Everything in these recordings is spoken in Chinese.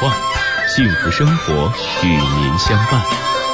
话，幸福生活与您相伴。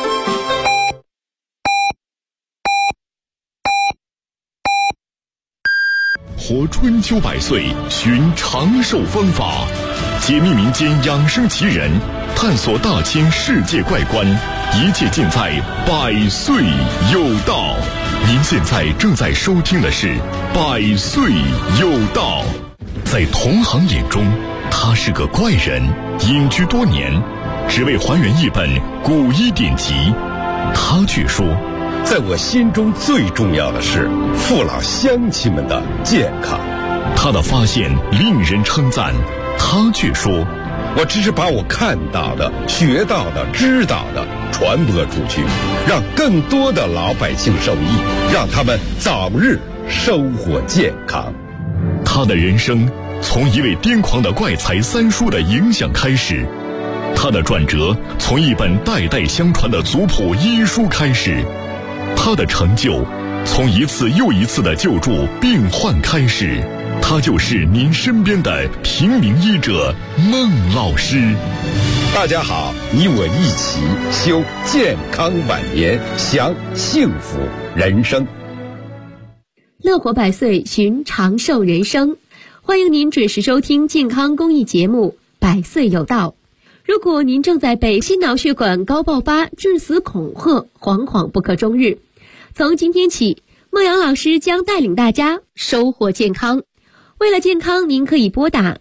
活春秋百岁，寻长寿方法，解密民间养生奇人，探索大千世界怪观，一切尽在百岁有道。您现在正在收听的是百岁有道。在同行眼中，他是个怪人，隐居多年，只为还原一本古医典籍。他却说， 在我心中最重要的是父老乡亲们的健康。 他的发现令人称赞，他却说， 我只是把我看到的、学到的、知道的传播出去，让更多的老百姓受益，让他们早日收获健康。 他的人生从一位癫狂的怪才三叔的影响开始，他的转折从一本代代相传的族谱医书开始，他的成就从一次又一次的救助病患开始。他就是您身边的平民医者孟老师。 大家好，你我一起修健康晚年，享幸福人生。 乐活百岁，寻长寿人生。欢迎您准时收听健康公益节目《百岁有道》。如果您正在被心脑血管高爆发、致死恐吓，惶惶不可终日，从今天起，孟阳老师将带领大家收获健康。为了健康，您可以拨打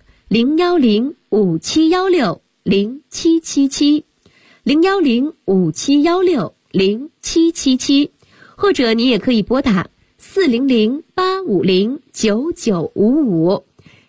010-5716-0777 010-5716-0777，或者您也可以拨打400-850-9955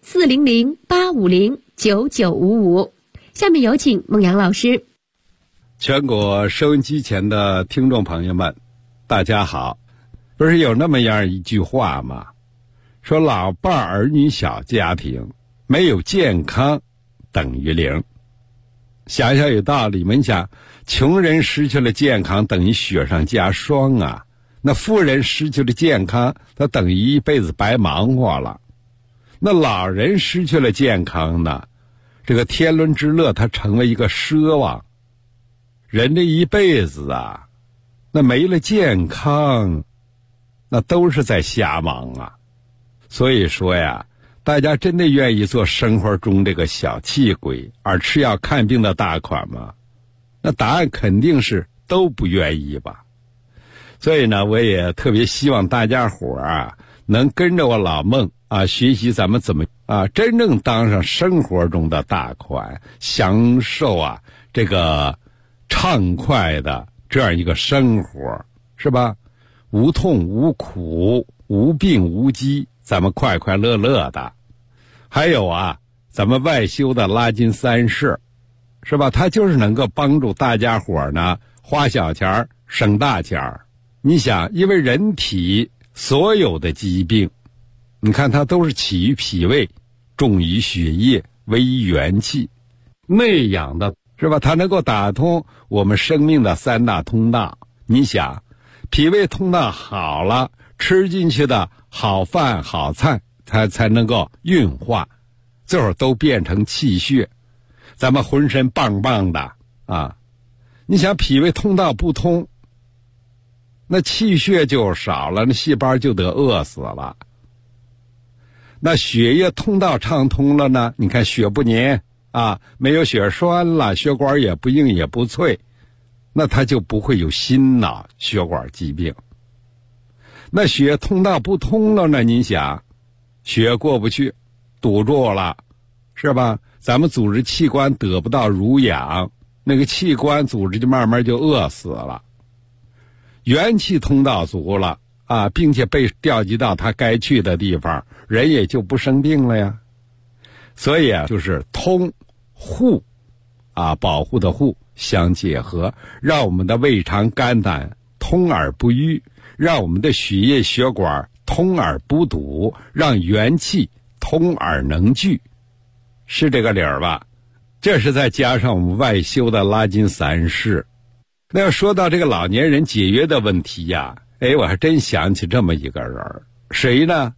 400-850-9955。下面有请孟阳老师。 全国收音机前的听众朋友们，大家好。不是有那么样一句话吗？说老伴儿女小家庭没有健康等于零。想想有道理，你想，穷人失去了健康等于雪上加霜啊，那富人失去了健康，他等于一辈子白忙活了。那老人失去了健康呢，这个天伦之乐他成为一个奢望。人这一辈子啊，那没了健康，那都是在瞎忙啊。所以说呀，大家真的愿意做生活中这个小气鬼而吃药看病的大款吗？那答案肯定是都不愿意吧。所以呢，我也特别希望大家伙啊，能跟着我老孟啊，学习咱们怎么啊，真正当上生活中的大款，享受啊这个畅快的这样一个生活，是吧？无痛无苦，无病无疾，咱们快快乐乐的。还有啊，咱们外修的拉筋三式，是吧？它就是能够帮助大家伙呢花小钱省大钱。你想，因为人体所有的疾病，你看它都是起于脾胃，重于血液，为于元气，内养的，是吧？它能够打通我们生命的三大通道。你想，脾胃通道好了，吃进去的好饭好菜才能够运化，最后都变成气血，咱们浑身棒棒的啊。你想，脾胃通道不通，那气血就少了，那细胞就得饿死了。那血液通道畅通了呢，你看血不粘啊，没有血栓了，血管也不硬也不脆，那它就不会有心脑血管疾病。那血通道不通了呢，你想，血过不去，堵住了，是吧？咱们组织器官得不到濡养，那个器官组织就慢慢就饿死了。元气通道足了啊，并且被调集到它该去的地方，人也就不生病了呀。所以啊，就是通护啊，保护的护相结合，让我们的胃肠肝胆通而不淤，让我们的血液血管通而不堵，让元气通而能聚，是这个理儿吧？这是再加上我们外修的拉筋三式。那要说到这个老年人节约的问题呀，我还真想起这么一个人，谁呢？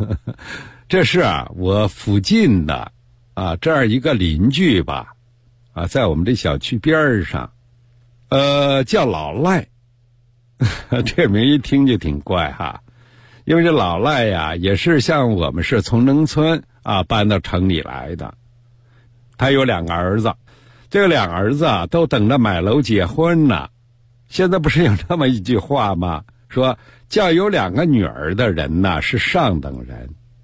这是啊，我附近的啊这样一个邻居吧， 啊，在我们这小区边上，叫老赖，这名一听就挺怪哈，因为这老赖呀，也是像我们是从农村啊搬到城里来的。他有2个儿子，这2个儿子啊都等着买楼结婚呢。现在不是有这么一句话吗？说叫有2个女儿的人呢是上等人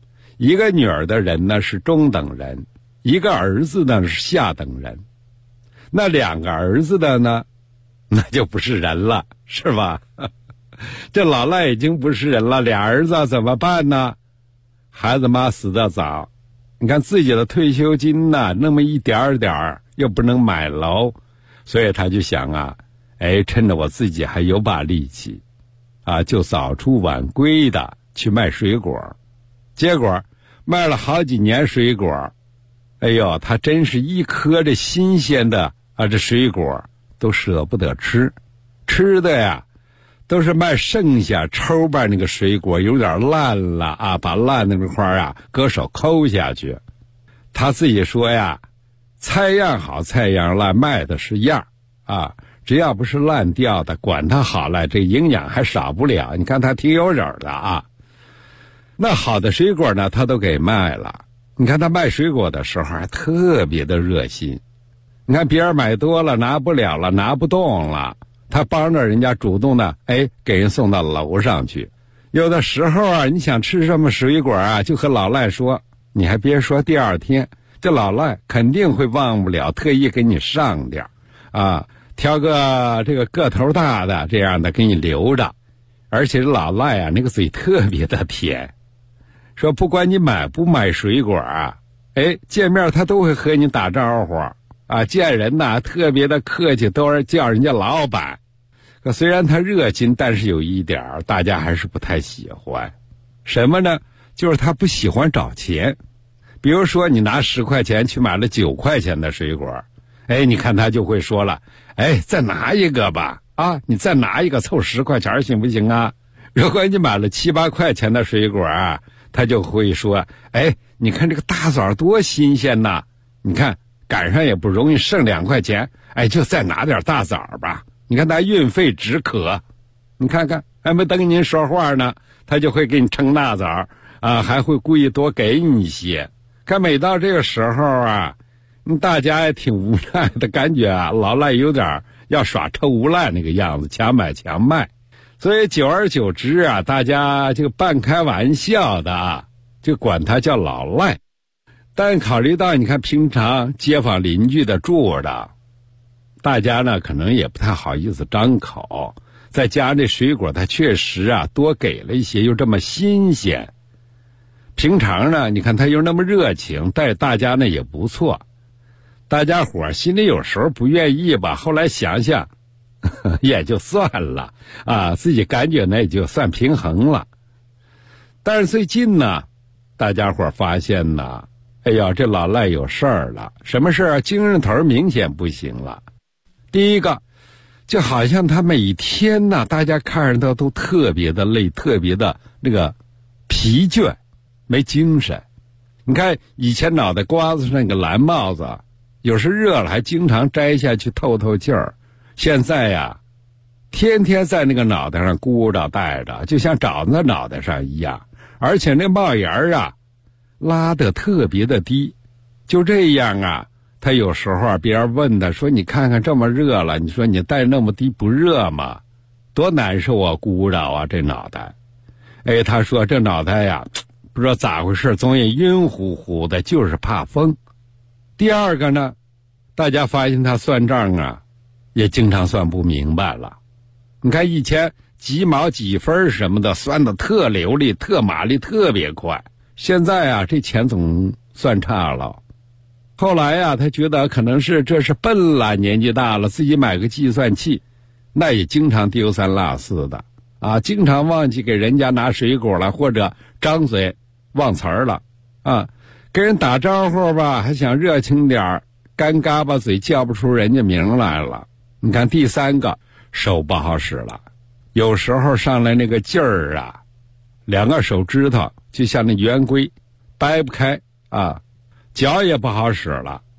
，1个女儿的人呢是中等人，1个儿子呢是下等人。那2个儿子的呢，那就不是人了，是吧？这老赖已经不是人了，2儿子怎么办呢？孩子妈死得早，你看自己的退休金呢，那么一点点又不能买楼，所以他就想啊，趁着我自己还有把力气啊，就早出晚归的去卖水果。结果卖了好几年水果，哎呦，他真是一颗这新鲜的啊，这水果都舍不得吃，吃的呀都是卖剩下抽吧那个水果有点烂了啊，把烂那块啊搁手抠下去。他自己说呀，菜样好菜样烂，卖的是样啊，只要不是烂掉的，管它好了，这营养还少不了。你看他挺有人的啊。那好的水果呢，他都给卖了。你看他卖水果的时候还特别的热心。你看别人买多了拿不了了，拿不动了，他帮着人家主动的给人送到楼上去。有的时候啊，你想吃什么水果啊，就和老赖说，你还别说，第2天这老赖肯定会忘不了，特意给你上点啊，挑个这个个头大的这样的给你留着。而且老赖啊那个嘴特别的甜，说不管你买不买水果啊，见面他都会和你打招呼啊，见人呐特别的客气，都是叫人家老板。可虽然他热心，但是有一点大家还是不太喜欢，什么呢？就是他不喜欢找钱。比如说你拿10块钱去买了9块钱的水果，你看他就会说了，再拿一个吧，啊，你再拿一个凑10块钱行不行啊？如果你买了7、8块钱的水果啊，他就会说，你看这个大枣多新鲜呐，你看赶上也不容易，剩2块钱，就再拿点大枣吧。你看他运费止渴，你看看还没等您说话呢，他就会给你称大枣啊，还会故意多给你一些。可每到这个时候啊，大家也挺无奈的感觉啊，老赖有点要耍臭无赖那个样子，强买强卖。所以久而久之啊，大家就半开玩笑的啊，就管他叫老赖。但考虑到你看平常街坊邻居的住的，大家呢可能也不太好意思张口，再加上这水果它确实啊多给了一些，又这么新鲜。平常呢你看他又那么热情，待大家呢也不错，大家伙心里有时候不愿意吧，后来想想也就算了啊，自己感觉呢也就算平衡了。但是最近呢，大家伙发现呢，这老赖有事儿了。什么事儿啊？精神头明显不行了。第一个，就好像他每天呢，大家看着他都特别的累，特别的那个疲倦，没精神。你看以前脑袋瓜子上那个蓝帽子，有时热了还经常摘下去透透气儿。现在呀，天天在那个脑袋上箍着戴着，就像长在脑袋上一样，而且那帽檐啊拉得特别的低。就这样啊，他有时候啊，别人问他说，你看看这么热了，你说你戴那么低不热吗？多难受啊，箍着啊这脑袋。他说这脑袋呀，不知道咋回事，总也晕乎乎的，就是怕风。第二个呢，大家发现他算账啊也经常算不明白了。你看以前几毛几分什么的算得特流利，特麻利，特别快。现在啊这钱总算差了。后来啊他觉得可能是这是笨了，年纪大了，自己买个计算器，那也经常丢三落四的啊，经常忘记给人家拿水果了，或者张嘴忘词儿了啊，跟人打招呼吧还想热情点，干嘎巴嘴叫不出人家名来了。你看第三个，手不好使了，有时候上来那个劲儿啊，2个手指头就像那圆规掰不开啊，脚也不好使了，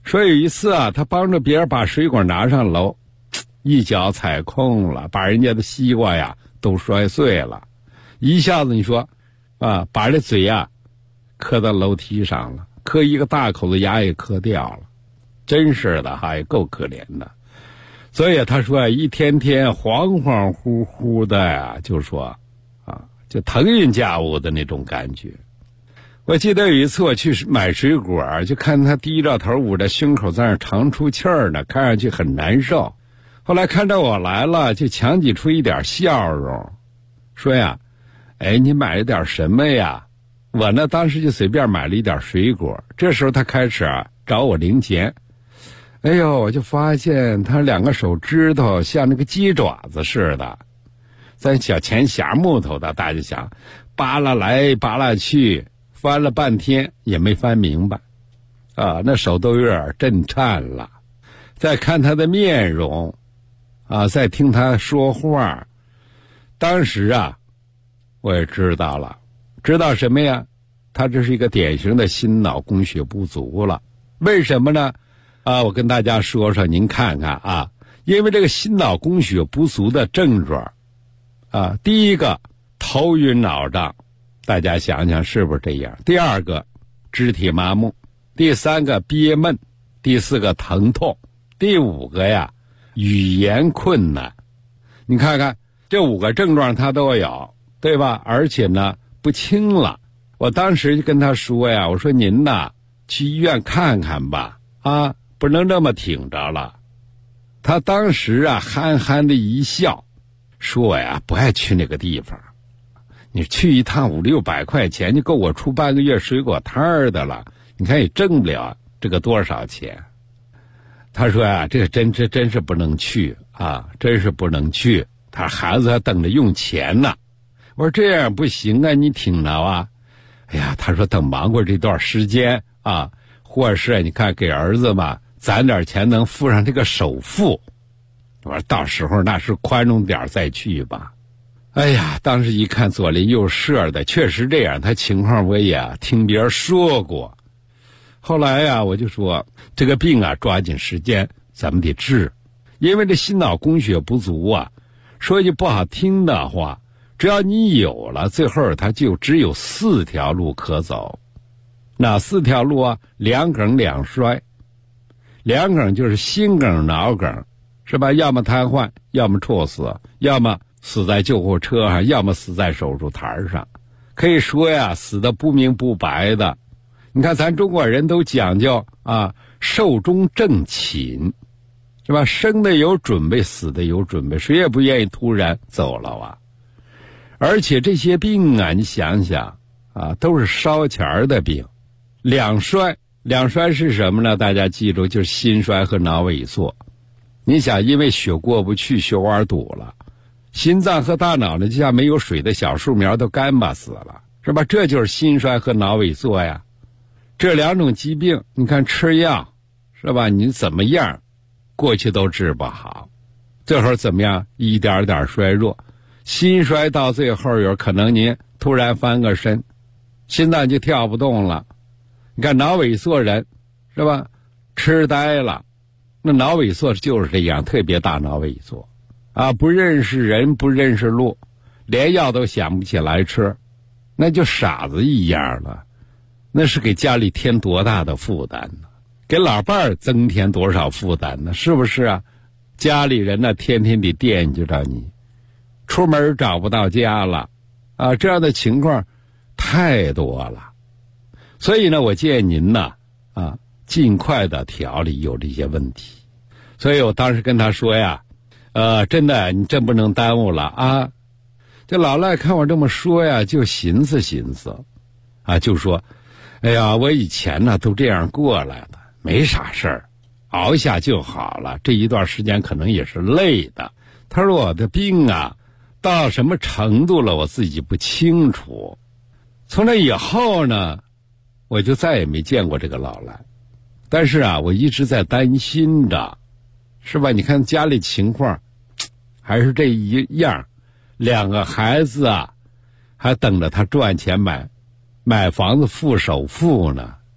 说有一次啊，他帮着别人把水果拿上楼，一脚踩空了，把人家的西瓜呀都摔碎了，一下子你说啊，把这嘴呀磕到楼梯上了，磕一个大口子牙也磕掉了，真是的哈，也够可怜的。所以他说一天天恍恍惚惚的呀，就说啊，就腾云驾雾的那种感觉。我记得有一次我去买水果，就看他低着头捂着胸口在那长出气儿呢，看上去很难受。后来看到我来了，就强挤出一点笑容，说呀，哎，你买了点什么呀？我呢当时就随便买了一点水果。这时候他开始啊找我零钱。哎呦，我就发现他两个手指头像那个鸡爪子似的，咱小钱匣木头的，大家想扒拉来扒拉去，翻了半天也没翻明白啊，那手都有点震颤了。再看他的面容啊，再听他说话，当时啊我也知道了，知道什么呀？他这是一个典型的心脑供血不足了。为什么呢？啊，我跟大家说说，您看看啊，因为这个心脑供血不足的症状啊，第一个头晕脑胀，大家想想是不是这样？第二个肢体麻木，第三个憋闷，第四个疼痛，第五个呀语言困难。你看看这5个症状他都有，对吧？而且呢不轻了。我当时就跟他说呀，我说您呐去医院看看吧，啊，不能这么挺着了。他当时啊憨憨的一笑，说我呀不爱去那个地方，你去一趟500-600块钱就够我出半个月水果摊儿的了，你看也挣不了这个多少钱。他说呀，这个真是不能去啊，真是不能去，他孩子还等着用钱呢。我说这样不行啊，你挺着啊。哎呀，他说等忙过这段时间啊，或是你看给儿子嘛攒点钱能付上这个首付，我说到时候那是宽容点再去吧。哎呀，当时一看左邻右舍的，确实这样，他情况我也听别人说过。后来呀，我就说这个病啊抓紧时间咱们得治，因为这心脑供血不足啊，说句不好听的话，只要你有了，最后它就只有4条路可走。哪4条路啊？两梗两衰。两梗就是心梗脑梗，是吧？要么瘫痪，要么猝死，要么死在救护车上，要么死在手术台上。可以说呀，死的不明不白的。你看咱中国人都讲究啊，寿终正寝，是吧？生的有准备，死的有准备，谁也不愿意突然走了啊。而且这些病啊，你想想啊，都是烧钱儿的病。两衰是什么呢？大家记住，就是心衰和脑萎缩。你想，因为血过不去，血管堵了，心脏和大脑呢就像没有水的小树苗都干巴死了，是吧？这就是心衰和脑萎缩呀。这2种疾病你看吃药，是吧？你怎么样过去都治不好，最后怎么样一点点衰弱。心衰到最后有可能您突然翻个身，心脏就跳不动了。你看脑萎缩人，是吧？痴呆了，那脑萎缩就是这样，特别大脑萎缩啊，不认识人，不认识路，连药都想不起来吃，那就傻子一样了。那是给家里添多大的负担呢？给老伴儿增添多少负担呢？是不是啊？家里人呢天天得惦记着你，出门找不到家了啊，这样的情况太多了。所以呢，我建议您呢啊，尽快的调理有这些问题。所以我当时跟他说呀，真的你真不能耽误了啊。这老赖看我这么说呀，就寻思寻思啊，就说哎呀，我以前呢都这样过来的，没啥事儿，熬一下就好了。这一段时间可能也是累的。他说我的病啊到什么程度了我自己不清楚。从那以后呢，我就再也没见过这个老赖。但是啊，我一直在担心着，是吧？你看家里情况还是这一样，2个孩子啊还等着他赚钱买房子付首付呢，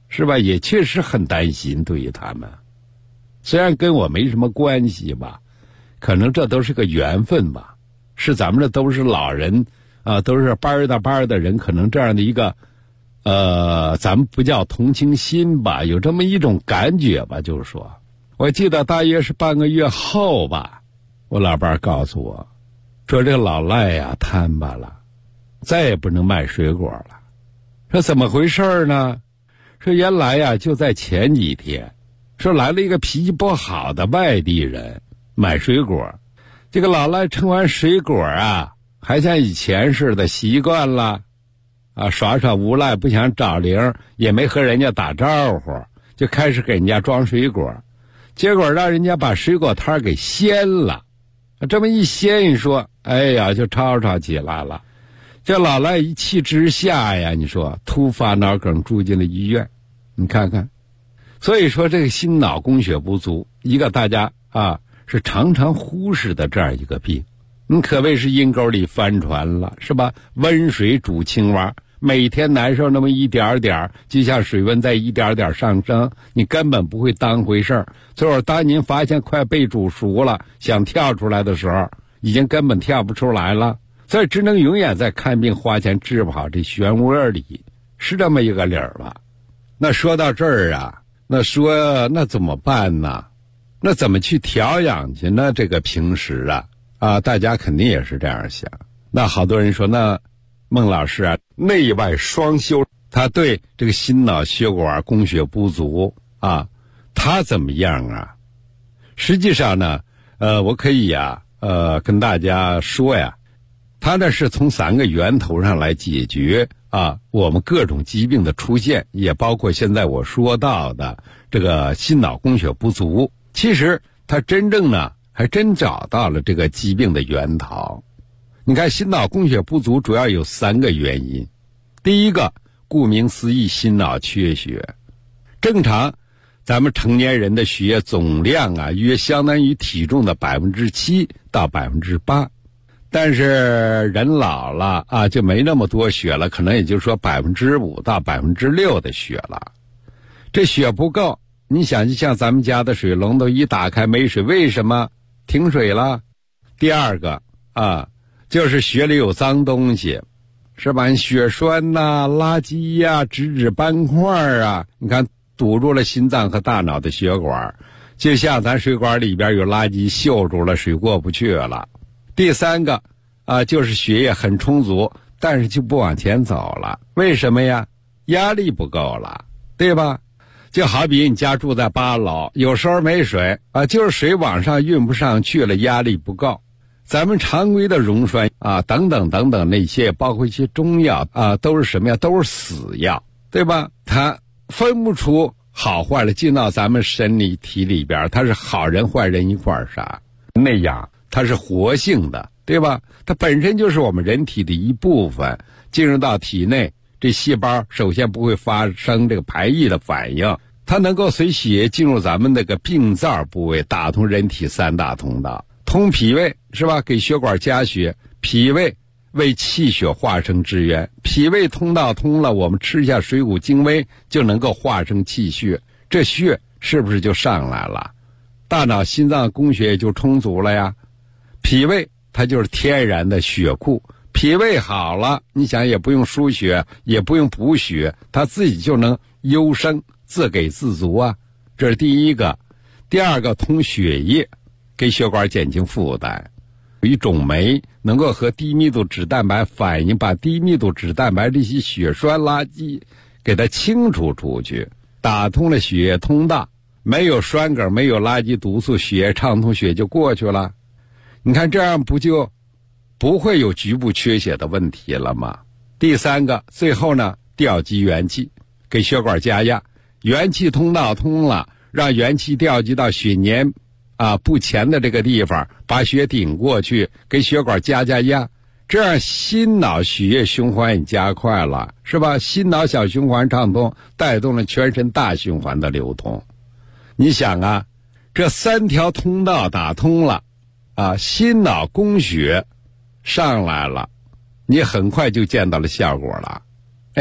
是吧？也确实很担心对于他们。虽然跟我没什么关系吧，可能这都是个缘分吧，是咱们这都是老人啊，都是班的人，可能这样的一个咱们不叫同情心吧，有这么一种感觉吧。就是说我记得大约是半个月后吧，我老伴告诉我说，这个老赖呀摊巴了，再也不能卖水果了。说怎么回事呢？说原来呀就在前几天，说来了一个脾气不好的外地人买水果，这个老赖称完水果啊，还像以前似的习惯了啊，耍耍无赖，不想找零，也没和人家打招呼，就开始给人家装水果，结果让人家把水果摊给掀了。这么一掀一说，哎呀就吵起来了。这老赖一气之下呀，你说突发脑梗住进了医院，你看看。所以说这个心脑供血不足，一个大家是常常忽视的这样一个病，你可谓是阴沟里翻船了，是吧？温水煮青蛙，每天难受那么一点点，就像水温在一点点上升，你根本不会当回事儿。最后当您发现快被煮熟了，想跳出来的时候，已经根本跳不出来了，所以只能永远在看病花钱治不好这漩涡里，是这么一个理儿吧。那说到这儿啊，那怎么办呢？那怎么去调养去呢？这个平时大家肯定也是这样想。那好多人说，那孟老师啊，内外双修，他对这个心脑血管供血不足他怎么样啊？实际上呢，我可以跟大家说呀，他呢是从3个源头上来解决我们各种疾病的出现，也包括现在我说到的这个心脑供血不足。其实他真正呢还真找到了这个疾病的源头。你看心脑供血不足主要有3个原因。第一个，顾名思义，心脑缺血。正常咱们成年人的血液总量约相当于体重的7%到8%，但是人老了就没那么多血了，可能也就是说5%到6%的血了。这血不够，你想就像咱们家的水龙头一打开没水，为什么停水了？第二个就是血里有脏东西，是吧？血栓垃圾质子斑块你看堵住了心脏和大脑的血管，就像咱水管里边有垃圾锈住了，水过不去了。第3个就是血液很充足，但是就不往前走了。为什么呀？压力不够了，对吧？就好比你家住在8楼，有时候没水就是水往上运不上去了，压力不够。咱们常规的溶栓等等那些，包括一些中药都是什么呀？都是死药，对吧？它分不出好坏了，进到咱们身体里边，它是好人坏人一块儿杀，那样它是活性的，对吧？它本身就是我们人体的一部分，进入到体内，这细胞首先不会发生这个排异的反应，它能够随血进入咱们那个病灶部位，打通人体3大通道，通脾胃，是吧？给血管加血，脾胃为气血化生之源，脾胃通道通了，我们吃下水谷精微就能够化生气血，这血是不是就上来了？大脑心脏供血也就充足了呀。脾胃它就是天然的血库，脾胃好了，你想也不用输血，也不用补血，它自己就能优生，自给自足这是第一个。第二个，通血液，给血管减轻负担。有一种酶能够和低密度脂蛋白反应，把低密度脂蛋白这些血栓垃圾给它清除出去，打通了血液通道，没有栓梗，没有垃圾毒素，血液畅通，血就过去了。你看这样不就不会有局部缺血的问题了吗？第3个，最后呢，调集元气，给血管加压，元气通道通了，让元气调集到血粘不前的这个地方，把血顶过去，给血管加压，这样心脑血液循环也加快了，是吧？心脑小循环畅通，带动了全身大循环的流通。你想这3条通道打通了心脑供血上来了，你很快就见到了效果了。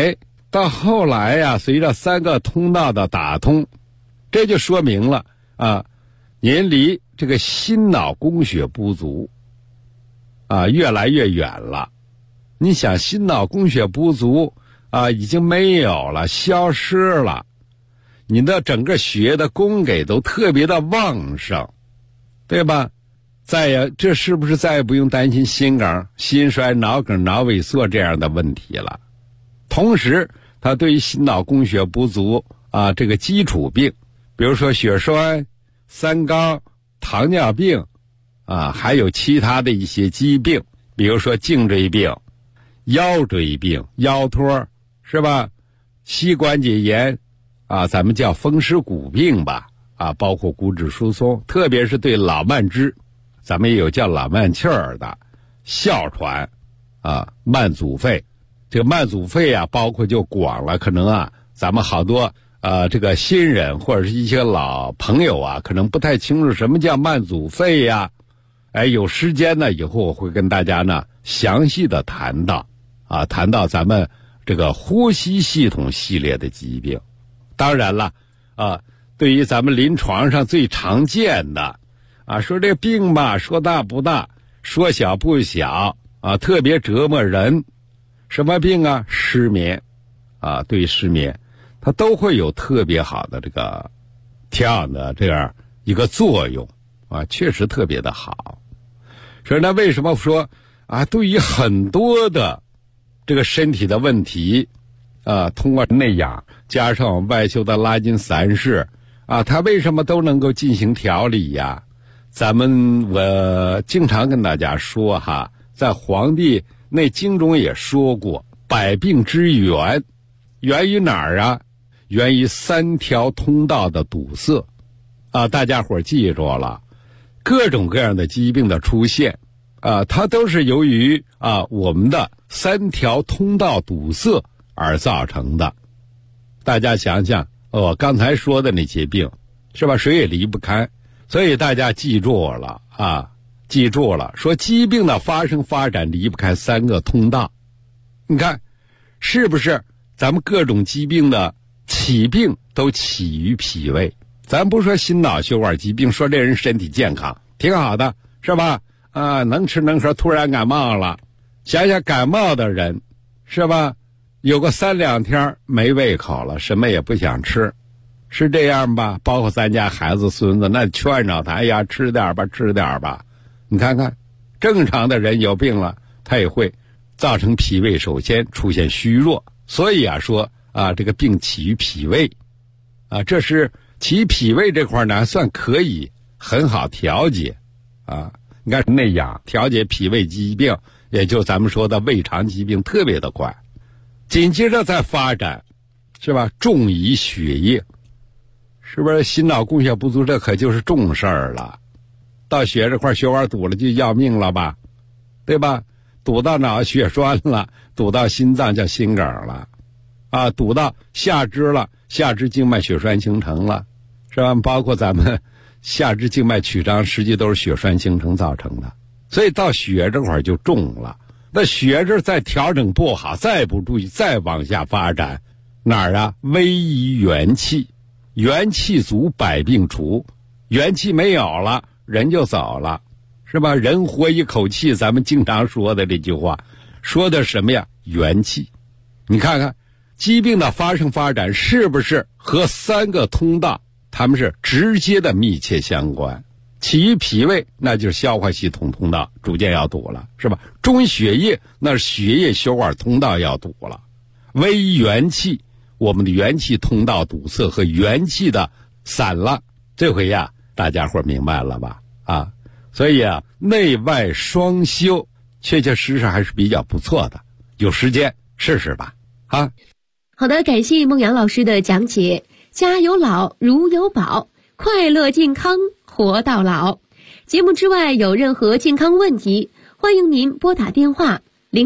到后来呀，随着3个通道的打通，这就说明了您离这个心脑供血不足越来越远了。你想，心脑供血不足已经没有了，消失了，你的整个血液的供给都特别的旺盛，对吧？这是不是再也不用担心心梗、心衰、脑梗、脑萎缩这样的问题了？同时，它对于心脑供血不足这个基础病，比如说血栓、三高、糖尿病还有其他的一些疾病，比如说颈椎病、腰椎病、腰托，是吧？膝关节炎咱们叫风湿骨病吧包括骨质疏松，特别是对老慢支，咱们也有叫老慢气儿的，哮喘慢阻肺。这个慢阻肺包括就广了，可能咱们好多这个新人或者是一些老朋友可能不太清楚什么叫慢阻肺呀。有时间呢，以后我会跟大家呢详细的谈到咱们这个呼吸系统系列的疾病。当然了对于咱们临床上最常见的说这个病吧，说大不大，说小不小特别折磨人。什么病失眠对于失眠它都会有特别好的这个调养的这样一个作用确实特别的好。所以呢，为什么说对于很多的这个身体的问题通过内养加上外修的拉筋散式它为什么都能够进行调理呀？我经常跟大家说在《黄帝内经》中也说过，百病之源于哪儿源于3条通道的堵塞大家伙记住了，各种各样的疾病的出现它都是由于我们的3条通道堵塞而造成的。大家想想我刚才说的那些病，是吧？谁也离不开。所以大家记住了说疾病的发生发展离不开3个通道。你看是不是咱们各种疾病的起病都起于脾胃？咱不说心脑血管疾病，说这人身体健康挺好的，是吧？能吃能喝，突然感冒了，想想感冒的人，是吧？有个3-2天没胃口了，什么也不想吃，是这样吧？包括咱家孩子孙子，那劝着他，哎呀，吃点吧。你看看，正常的人有病了，他也会造成脾胃首先出现虚弱。所以说这个病起于脾胃这是起脾胃这块呢，还算可以很好调节你看内养调节脾胃疾病，也就咱们说的胃肠疾病特别的快。紧接着再发展，是吧？重于血液，是不是？心脑供血不足，这可就是重事儿了。到血这块血管堵了就要命了吧，对吧？堵到脑血栓了，堵到心脏叫心梗了堵到下肢了，下肢静脉血栓形成了，是吧？包括咱们下肢静脉曲张，实际都是血栓形成造成的。所以到血这块就重了。那血这再调整不好，再不注意，再往下发展，哪儿危于元气。元气足，百病除。元气没有了，人就走了，是吧？人活一口气，咱们经常说的这句话，说的什么呀？元气。你看看疾病的发生发展是不是和3个通道它们是直接的密切相关？起于脾胃，那就是消化系统通道逐渐要堵了，是吧？重于血液，那是血液血管通道要堵了。危于元气，我们的元气通道堵塞和元气的散了。这回大家伙明白了吧？所以内外双修确确实实还是比较不错的，有时间试试吧。 好的，感谢孟阳老师的讲解。家有老如有宝，快乐健康活到老。节目之外有任何健康问题，欢迎您拨打电话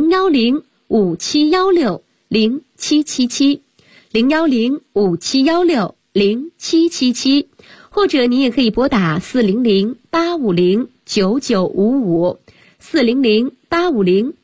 010-5716-0777 010-5716-0777，或者您也可以拨打400-850-9955 400-850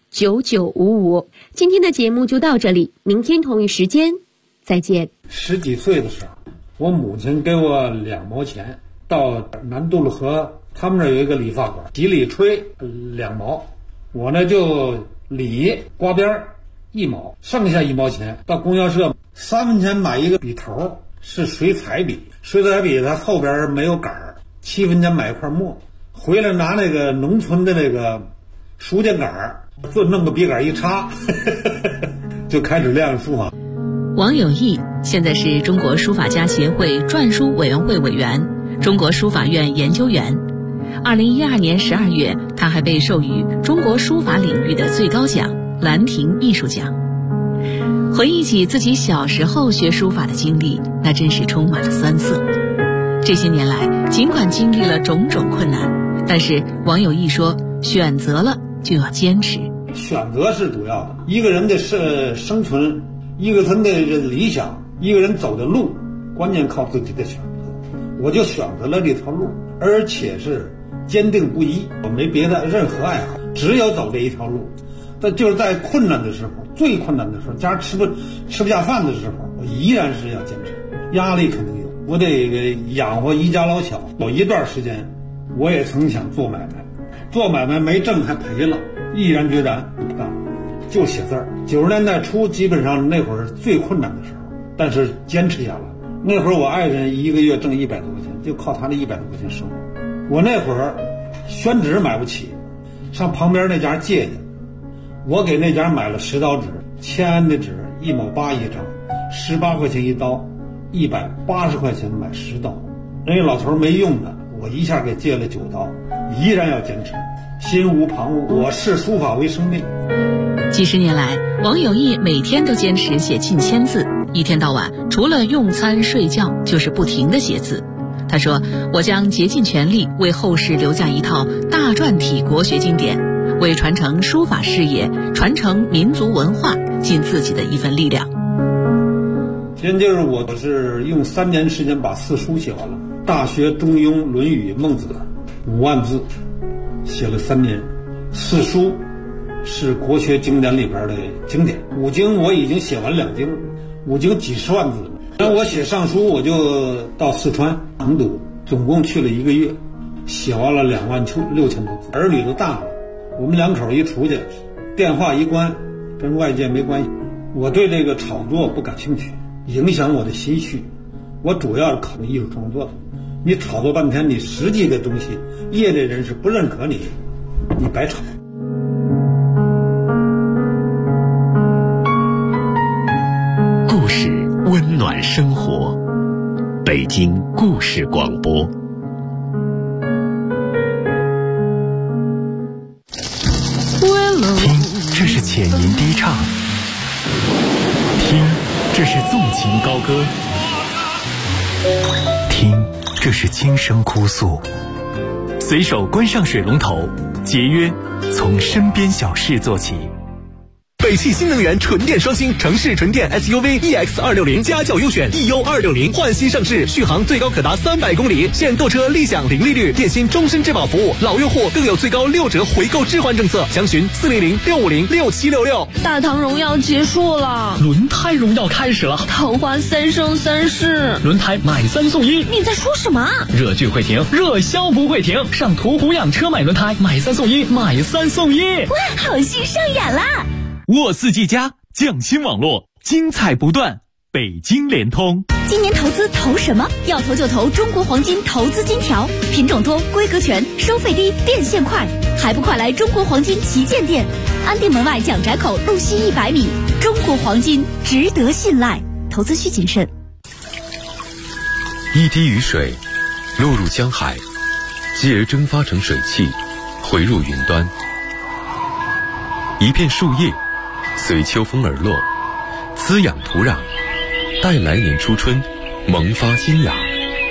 9955。今天的节目就到这里，明天同一时间再见。 10几岁的时候，我母亲给我2毛钱，到南渡路河他们那儿有一个理发馆，洗理吹2毛，我呢就理刮边1毛，剩下1毛钱到供销社3分钱买一个笔头，是水彩笔，水彩笔它后边没有杆儿，7分钱买一块墨，回来拿那个农村的那个书架杆儿，就弄个笔杆一插就开始练书法。 王有义现在是中国书法家协会篆书委员会委员、中国书法院研究员。2012年12月，他还被授予中国书法领域的最高奖兰亭艺术奖。回忆起自己小时候学书法的经历，那真是充满了酸涩。这些年来，尽管经历了种种困难，但是王有义说，选择了就要坚持。 选择是主要的，一个人的生存，一个人的理想，一个人走的路，关键靠自己的选择。我就选择了这条路，而且是坚定不移，我没别的任何爱好，只有走这一条路。但就是在困难的时候，最困难的时候，家吃不下饭的时候，我依然是要坚持。压力肯定有，我得养活一家老小。有一段时间，我也曾想做买卖，做买卖没挣还赔了，毅然决然不干，就写字儿。90年代初，基本上那会儿最困难的时候，但是坚持下来。那会儿我爱人1个月挣100多块钱，就靠他那100多块钱生活。我那会儿宣纸买不起，上旁边那家借去。我给那家买了10刀纸，签安的纸1毛8一张，18块钱一刀，180块钱买10刀。人家老头没用的，我一下给借了9刀，依然要坚持，心无旁骛，我视书法为生命。 几十年来，王有义每天都坚持写近1000字，一天到晚除了用餐睡觉就是不停地写字。他说，我将竭尽全力为后世留下一套大篆体国学经典，为传承书法事业、传承民族文化尽自己的一份力量。 现在就是我是用3年时间把4书写完了，《大学》《中庸》《论语》《孟子》5万字，写了3年。4书是国学经典里边的经典，5经我已经写完2经，5经几十万字了。然后我写上书，我就到四川成都，总共去了1个月，写完了26000多字。儿女都大了，我们2口一出去，电话一关，跟外界没关系。我对这个炒作不感兴趣，影响我的心绪。我主要是考虑艺术创作的。你炒作半天，你实际的东西，业内人士不认可你，你白炒。 故事温暖生活，北京故事广播。听，这是浅吟低唱；听，这是纵情高歌；听，这是轻声哭诉。随手关上水龙头，节约从身边小事做起。 北汽新能源纯电双星城市纯电 SUV EX260家轿优选 EU260换新上市，续航最高可达300公里，现购车立享零利率，电信终身质保服务，老用户更有最高6折回购置换政策，详询400-650-6766。 大唐荣耀结束了， 轮胎荣耀开始了， 桃花3生3世， 轮胎买3送1。 你在说什么？ 热剧会停，热销不会停，上途虎养车买轮胎买3送1，买3送1。 哇，好戏上演啦！ 沃斯技嘉匠心网络，精彩不断。北京联通， 今年投资投什么？要投就投中国黄金投资金条，品种多，规格全，收费低，变现快，还不快来中国黄金旗舰店，安定门外蒋宅口路西100米。中国黄金值得信赖，投资需谨慎。 一滴雨水落入江海，继而蒸发成水汽，回入云端。一片树叶随秋风而落，滋养土壤，待来年初春萌发新芽。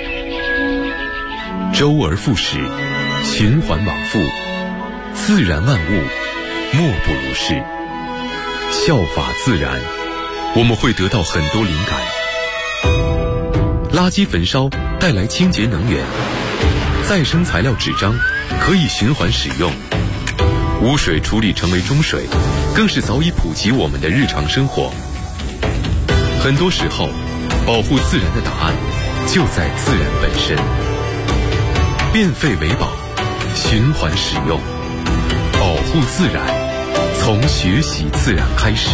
周而复始，循环往复，自然万物莫不如是。效法自然，我们会得到很多灵感。垃圾焚烧带来清洁能源，再生材料纸张可以循环使用。 污水处理成为中水，更是早已普及我们的日常生活。很多时候，保护自然的答案就在自然本身。变废为宝，循环使用，保护自然，从学习自然开始。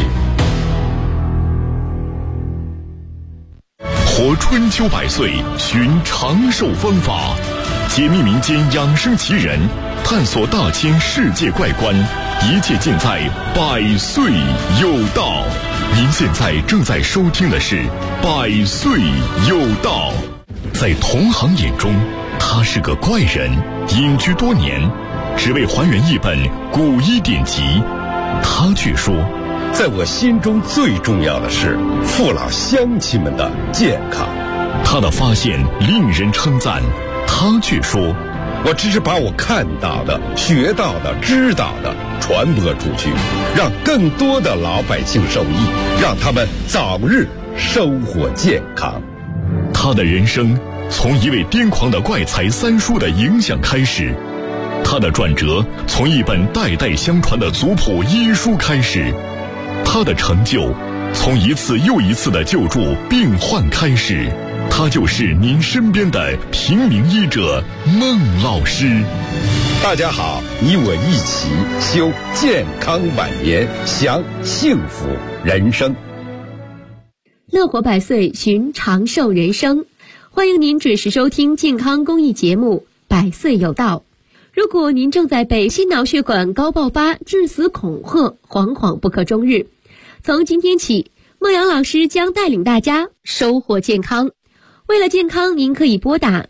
活春秋百岁，寻长寿方法，解密民间养生奇人，探索大千世界怪观，一切尽在百岁有道。您现在正在收听的是百岁有道。在同行眼中，他是个怪人，隐居多年，只为还原一本古医典籍。他却说， 在我心中最重要的是父老乡亲们的健康。 他的发现令人称赞，他却说， 我只是把我看到的、学到的、知道的传播出去，让更多的老百姓受益，让他们早日收获健康。 他的人生从一位癫狂的怪才三叔的影响开始，他的转折从一本代代相传的族谱医书开始，他的成就从一次又一次的救助病患开始。他就是您身边的平民医者孟老师。 大家好，你我一起修健康晚年，享幸福人生。 乐活百岁，寻长寿人生。欢迎您准时收听健康公益节目《百岁有道》。如果您正在被心脑血管高爆发、致死恐吓，惶惶不可终日，从今天起，孟阳老师将带领大家收获健康。为了健康，您可以拨打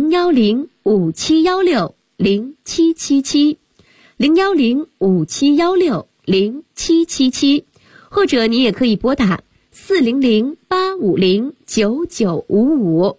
010-5716-0777 010-5716-0777，或者您也可以拨打400-850-9955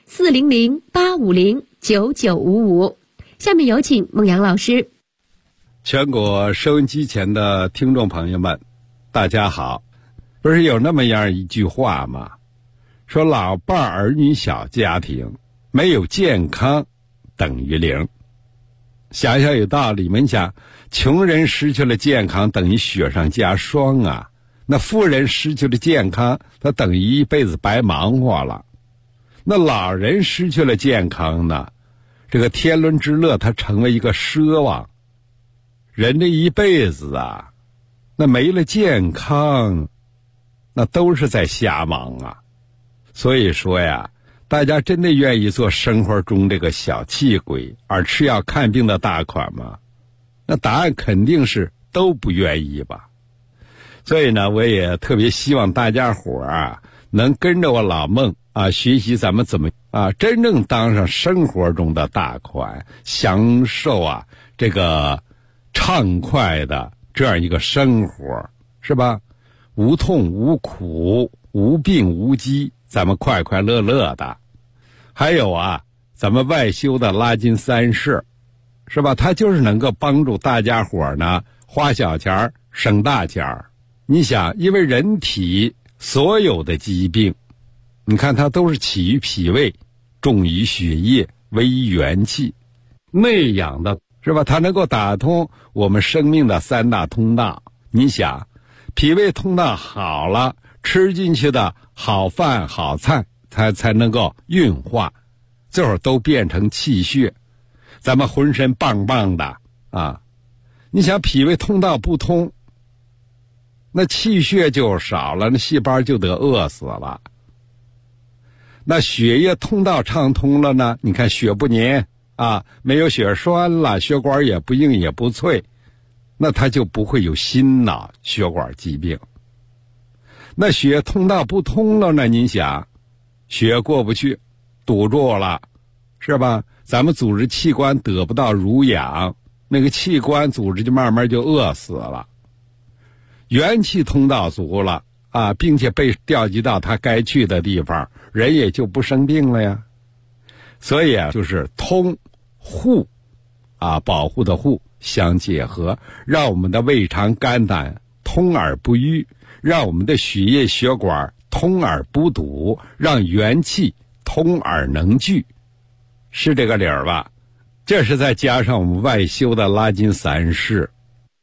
400-850-9955。下面有请孟阳老师。 全国收音机前的听众朋友们，大家好。不是有那么样一句话吗？说老伴儿女小家庭，没有健康等于零。想想有道理，你想，穷人失去了健康等于雪上加霜啊，那富人失去了健康，他等于一辈子白忙活了。那老人失去了健康呢，这个天伦之乐他成为一个奢望。人这一辈子啊，那没了健康，那都是在瞎忙啊。所以说呀，大家真的愿意做生活中这个小气鬼而吃药看病的大款吗？那答案肯定是都不愿意吧。所以呢，我也特别希望大家伙啊，能跟着我老孟啊，学习咱们怎么啊，真正当上生活中的大款，享受啊这个畅快的这样一个生活，是吧？无痛无苦，无病无疾，咱们快快乐乐的。还有啊，咱们外修的拉筋三式，是吧？它就是能够帮助大家伙呢花小钱省大钱。你想，因为人体所有的疾病，你看它都是起于脾胃，重于血液，为于元气，内养的，是吧？它能够打通我们生命的三大通道。你想，脾胃通道好了，吃进去的好饭好菜才能够运化，最后都变成气血，咱们浑身棒棒的啊！你想，脾胃通道不通，那气血就少了，那细胞就得饿死了。那血液通道畅通了呢，你看血不粘啊，没有血栓了，血管也不硬也不脆，那它就不会有心脑血管疾病。那血通道不通了呢，您想，血过不去，堵住了，是吧？咱们组织器官得不到濡养，那个器官组织就慢慢就饿死了。元气通道足了啊，并且被调集到它该去的地方，人也就不生病了呀。所以啊，就是通护啊，保护的护相结合，让我们的胃肠肝胆通而不淤，让我们的血液血管通而不堵，让元气通而能聚，是这个理儿吧？这是再加上我们外修的拉筋三式，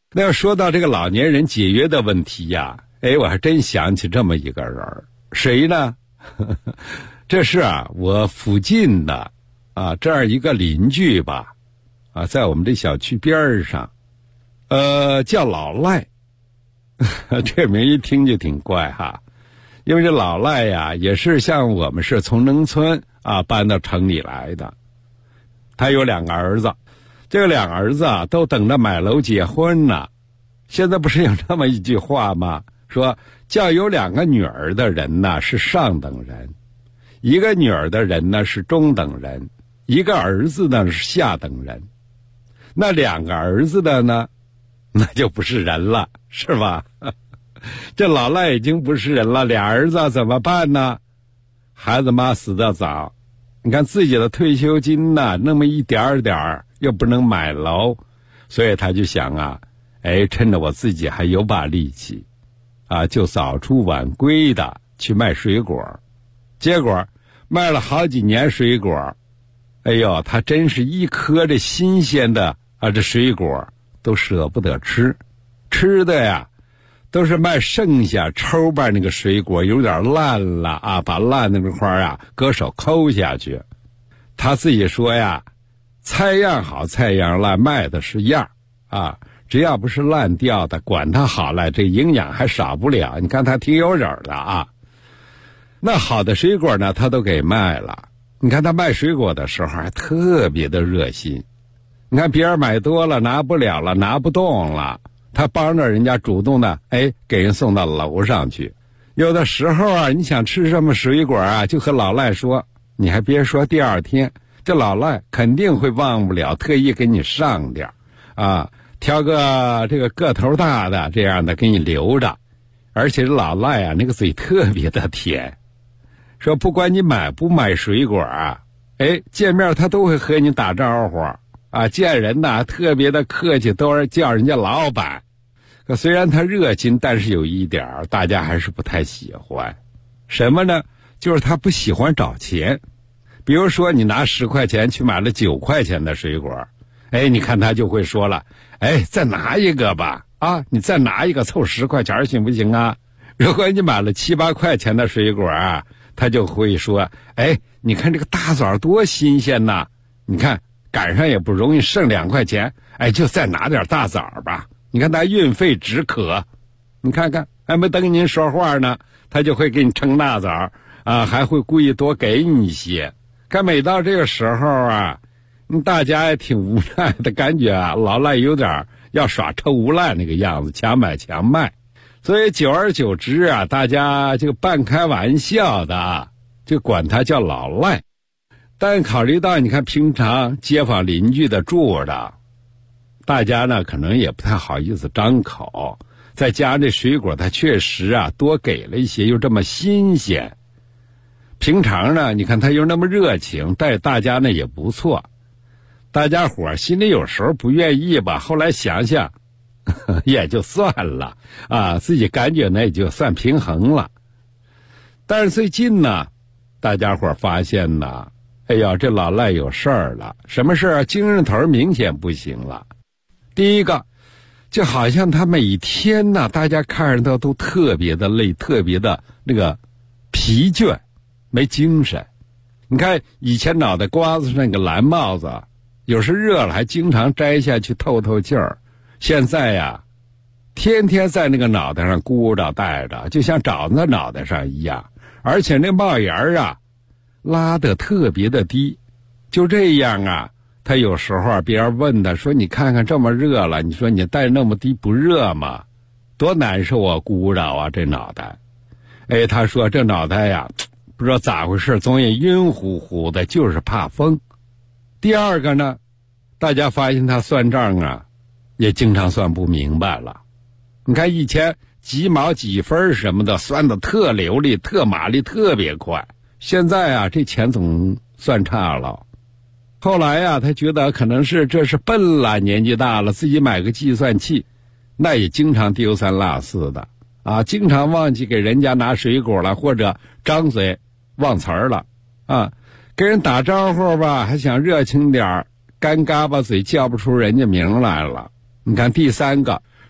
那要说到这个老年人节约的问题呀，我还真想起这么一个人，谁呢？这是我附近的这样一个邻居吧，在我们这小区边上，叫老赖。这名一听就挺怪哈，因为这老赖呀，也是像我们是从农村搬到城里来的。他有2个儿子，这个2个儿子都等着买楼结婚呢。现在不是有这么一句话吗？说叫有2个女儿的人呢是上等人，1个女儿的人呢是中等人，1个儿子呢是下等人。那2个儿子的呢，那就不是人了，是吧？这老赖已经不是人了，2儿子怎么办呢？孩子妈死得早，你看自己的退休金呢，那么一点点又不能买楼，所以他就想趁着我自己还有把力气就早出晚归的去卖水果。结果卖了好几年水果，他真是一颗这新鲜的这水果都舍不得吃的呀都是卖剩下抽吧，那个水果有点烂了把烂的那块割手抠下去。他自己说呀，菜样好菜样烂，卖的是样只要不是烂掉的，管它好了，这营养还少不了。你看他挺有人的那好的水果呢，他都给卖了。你看他卖水果的时候还特别的热心，你看别人买多了拿不了了，拿不动了，他帮着人家主动的给人送到楼上去。有的时候你想吃什么水果就和老赖说，你还别说，第2天这老赖肯定会忘不了，特意给你上点挑个这个个头大的这样的给你留着。而且老赖那个嘴特别的甜，说不管你买不买水果见面他都会和你打招呼见人特别的客气，都是叫人家老板。可虽然他热情，但是有一点大家还是不太喜欢，什么呢？就是他不喜欢找钱。比如说你拿10块钱去买了9块钱的水果，你看他就会说了，再拿一个吧你再拿一个凑10块钱行不行啊？如果你买了7、8块钱的水果他就会说，你看这个大枣多新鲜呐，你看赶上也不容易，剩2块钱，就再拿点大枣吧，你看他运费止渴。你看看还没等您说话呢，他就会给你称大枣还会故意多给你一些。可每到这个时候大家也挺无奈的感觉老赖有点要耍臭无赖那个样子，强买强卖。所以久而久之大家就半开玩笑的就管他叫老赖。但考虑到你看平常街坊邻居的住的，大家呢可能也不太好意思张口，再加上这水果他确实多给了一些，又这么新鲜，平常呢你看他又那么热情，待大家呢也不错，大家伙心里有时候不愿意吧，后来想想也就算了自己感觉呢也就算平衡了。但是最近呢大家伙发现呢，这老赖有事儿了。什么事儿？精神头明显不行了。第一个就好像他每天呢大家看着他都特别的累，特别的那个疲倦，没精神。你看以前脑袋瓜子上那个蓝帽子，有时热了还经常摘下去透透气儿，现在天天在那个脑袋上箍着戴着，就像长在脑袋上一样，而且那帽檐拉得特别的低。就这样他有时候别人问他说，你看看这么热了，你说你戴那么低不热吗？多难受箍着这脑袋。他说这脑袋不知道咋回事，总也晕乎乎的，就是怕风。第二个呢，大家发现他算账也经常算不明白了。你看以前几毛几分什么的算得特流利，特麻利，特别快，现在这钱总算差了。后来他觉得可能是这是笨了，年纪大了，自己买个计算器，那也经常丢三落四的经常忘记给人家拿水果了，或者张嘴忘词儿了跟人打招呼吧还想热情点，干嘎巴嘴叫不出人家名来了。你看第三个，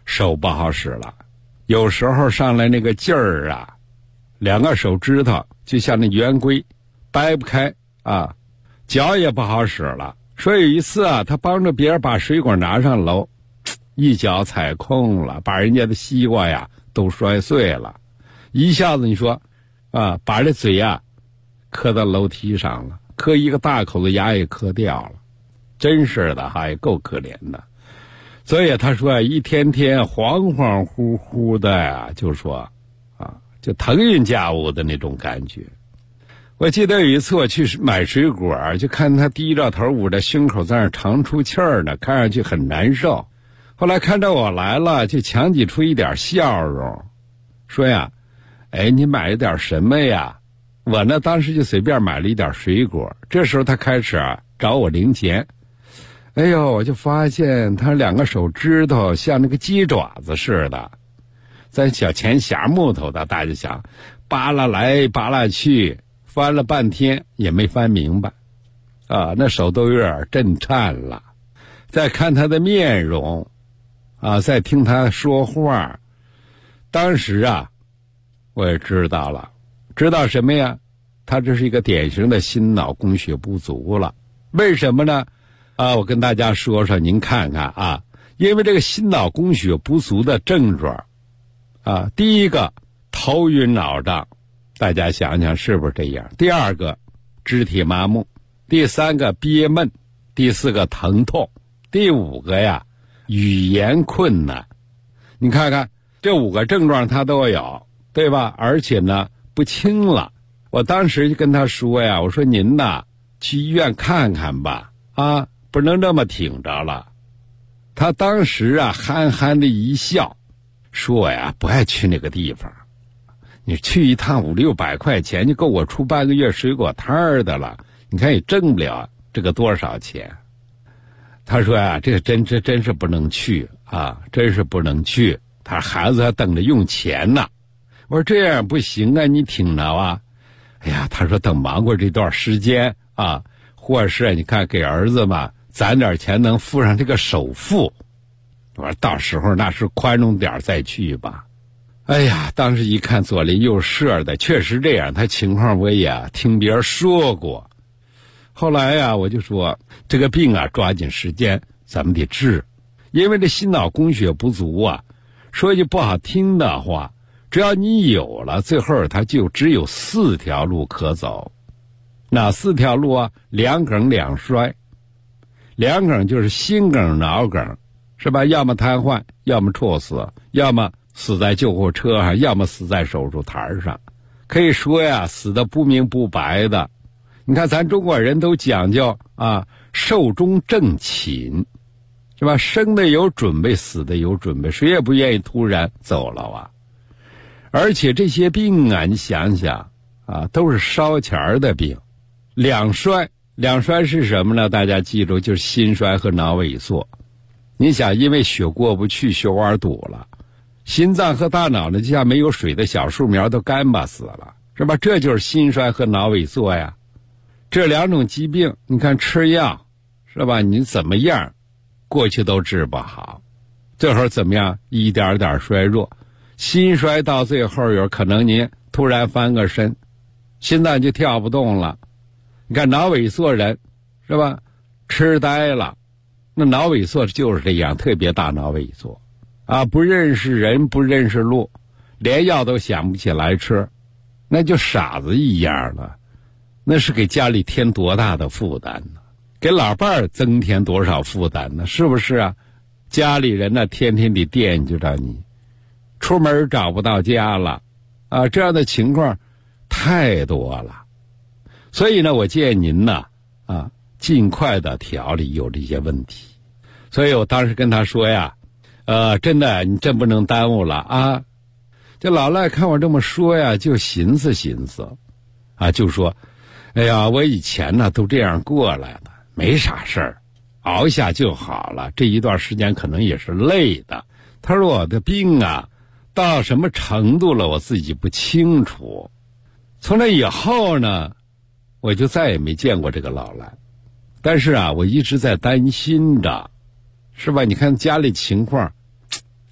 手不好使了，有时候上来那个劲儿啊，两个手指头就像那圆规掰不开啊，脚也不好使了。说有一次啊，他帮着别人把水果拿上楼，一脚踩空了，把人家的西瓜呀都摔碎了，一下子你说啊，把这嘴呀磕到楼梯上了，磕一个大口子牙也磕掉了，真是的哈，也够可怜的。所以他说一天天恍恍惚惚的呀，就说啊，就腾云驾雾的那种感觉。我记得有一次我去买水果，就看他低着头捂着胸口在那长出气儿呢，看上去很难受。后来看到我来了，就强挤出一点笑容，说呀，哎，你买了点什么呀？我呢当时就随便买了一点水果。这时候他开始找我零钱。哎呦，我就发现他两个手指头像那个鸡爪子似的，咱小钱匣木头的，大家想扒拉来扒拉去，翻了半天也没翻明白啊，那手都有点震颤了。再看他的面容啊，再听他说话，当时啊我也知道了，知道什么呀？他这是一个典型的心脑供血不足了。为什么呢？啊，我跟大家说说，您看看啊，因为这个心脑供血不足的症状啊，第一个头晕脑胀，大家想想是不是这样？第二个肢体麻木，第三个憋闷，第四个疼痛，第五个呀语言困难。你看看这5个症状他都有，对吧？而且呢不轻了。我当时就跟他说呀，我说您呐去医院看看吧，啊，不能这么挺着了。他当时啊憨憨的一笑，说呀，不爱去那个地方，你去一趟500-600块钱就够我出半个月水果摊儿的了，你看也挣不了这个多少钱。他说呀，这个真是不能去啊，真是不能去，他孩子还等着用钱呢。我说这样不行啊，你挺着啊。哎呀，他说等忙过这段时间啊，或是你看给儿子嘛攒点钱能付上这个首付，我说到时候那是宽容点再去吧。哎呀，当时一看左邻右舍的，确实这样，他情况我也听别人说过。后来呀，我就说这个病啊抓紧时间咱们得治，因为这心脑供血不足啊，说句不好听的话，只要你有了，最后它就只有4条路可走。哪4条路啊？两梗两衰。两梗就是心梗脑梗，是吧？要么瘫痪，要么猝死，要么死在救护车上，要么死在手术台上。可以说呀，死的不明不白的。你看咱中国人都讲究啊，寿终正寝，是吧？生的有准备，死的有准备，谁也不愿意突然走了啊。而且这些病啊，你想想啊，都是烧钱的病。两衰是什么呢？大家记住，就是心衰和脑萎缩。你想，因为血过不去，血管堵了，心脏和大脑呢就像没有水的小树苗都干巴死了，是吧？这就是心衰和脑萎缩呀。这2种疾病你看吃药，是吧？你怎么样过去都治不好，最后怎么样一点点衰弱，心衰到最后有可能您突然翻个身，心脏就跳不动了。你看脑萎缩人，是吧？痴呆了，那脑萎缩就是这样，特别大脑萎缩啊，不认识人，不认识路，连药都想不起来吃，那就傻子一样了。那是给家里添多大的负担呢？给老伴儿增添多少负担呢？是不是啊？家里人呢天天得惦记着你，出门找不到家了啊，这样的情况太多了。所以呢，我建议您呢啊，尽快的调理有这些问题。所以我当时跟他说呀，真的你真不能耽误了啊。这老赖看我这么说呀，就寻思寻思啊，就说哎呀，我以前呢都这样过来的，没啥事儿，熬一下就好了。这一段时间可能也是累的。他说我的病啊到什么程度了我自己不清楚。从那以后呢，我就再也没见过这个老赖。但是啊，我一直在担心着，是吧？你看家里情况